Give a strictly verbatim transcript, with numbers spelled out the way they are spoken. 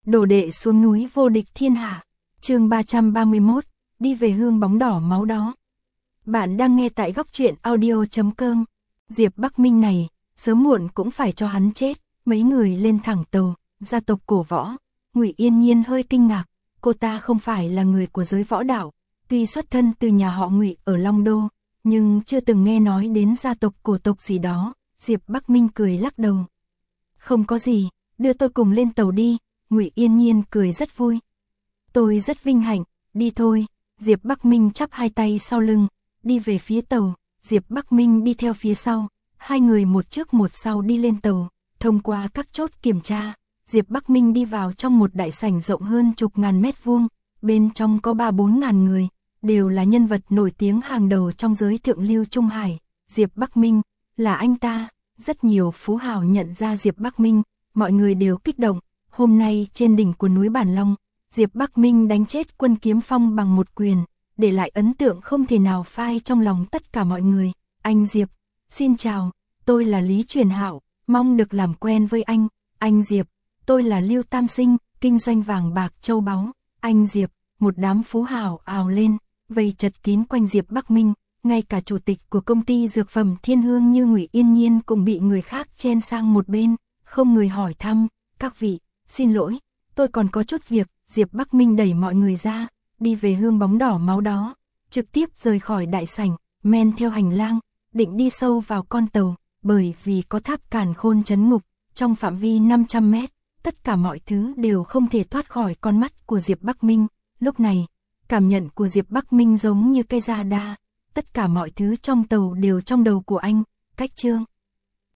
Đồ đệ xuống núi vô địch thiên hạ. Chương ba trăm ba mươi mốt, đi về hương bóng đỏ máu đó. Bạn đang nghe tại góc truyện audio chấm com. Diệp Bắc Minh này, sớm muộn cũng phải cho hắn chết. Mấy người lên thẳng tàu, gia tộc cổ võ. Ngụy Yên Nhiên hơi kinh ngạc, cô ta không phải là người của giới võ đạo, tuy xuất thân từ nhà họ Ngụy ở Long Đô, nhưng chưa từng nghe nói đến gia tộc cổ tộc gì đó. Diệp Bắc Minh cười lắc đầu. Không có gì, đưa tôi cùng lên tàu đi. Ngụy Yên Nhiên cười rất vui. Tôi rất vinh hạnh, đi thôi. Diệp Bắc Minh chắp hai tay sau lưng, đi về phía tàu. Diệp Bắc Minh đi theo phía sau, hai người một trước một sau đi lên tàu. Thông qua các chốt kiểm tra, Diệp Bắc Minh đi vào trong một đại sảnh rộng hơn chục ngàn mét vuông. Bên trong có ba bốn ngàn người, đều là nhân vật nổi tiếng hàng đầu trong giới thượng lưu Trung Hải. Diệp Bắc Minh, là anh ta. Rất nhiều phú hào nhận ra Diệp Bắc Minh, mọi người đều kích động. Hôm nay trên đỉnh của núi Bản Long, Diệp Bắc Minh đánh chết Quân Kiếm Phong bằng một quyền, để lại ấn tượng không thể nào phai trong lòng tất cả mọi người. Anh Diệp, xin chào, tôi là Lý Truyền Hạo, mong được làm quen với anh. Anh Diệp, tôi là Lưu Tam Sinh, kinh doanh vàng bạc châu báu. Anh Diệp, một đám phú hào ào lên, vây chật kín quanh Diệp Bắc Minh. Ngay cả chủ tịch của công ty dược phẩm Thiên Hương như Ngụy Yên Nhiên cũng bị người khác chen sang một bên, không người hỏi thăm. Các vị, xin lỗi, tôi còn có chút việc. Diệp Bắc Minh đẩy mọi người ra, đi về hương bóng đỏ máu đó, trực tiếp rời khỏi đại sảnh, men theo hành lang, định đi sâu vào con tàu, bởi vì có tháp càn khôn trấn ngục, trong phạm vi năm trăm mét, tất cả mọi thứ đều không thể thoát khỏi con mắt của Diệp Bắc Minh. Lúc này, cảm nhận của Diệp Bắc Minh giống như cây radar, tất cả mọi thứ trong tàu đều trong đầu của anh. Cách chương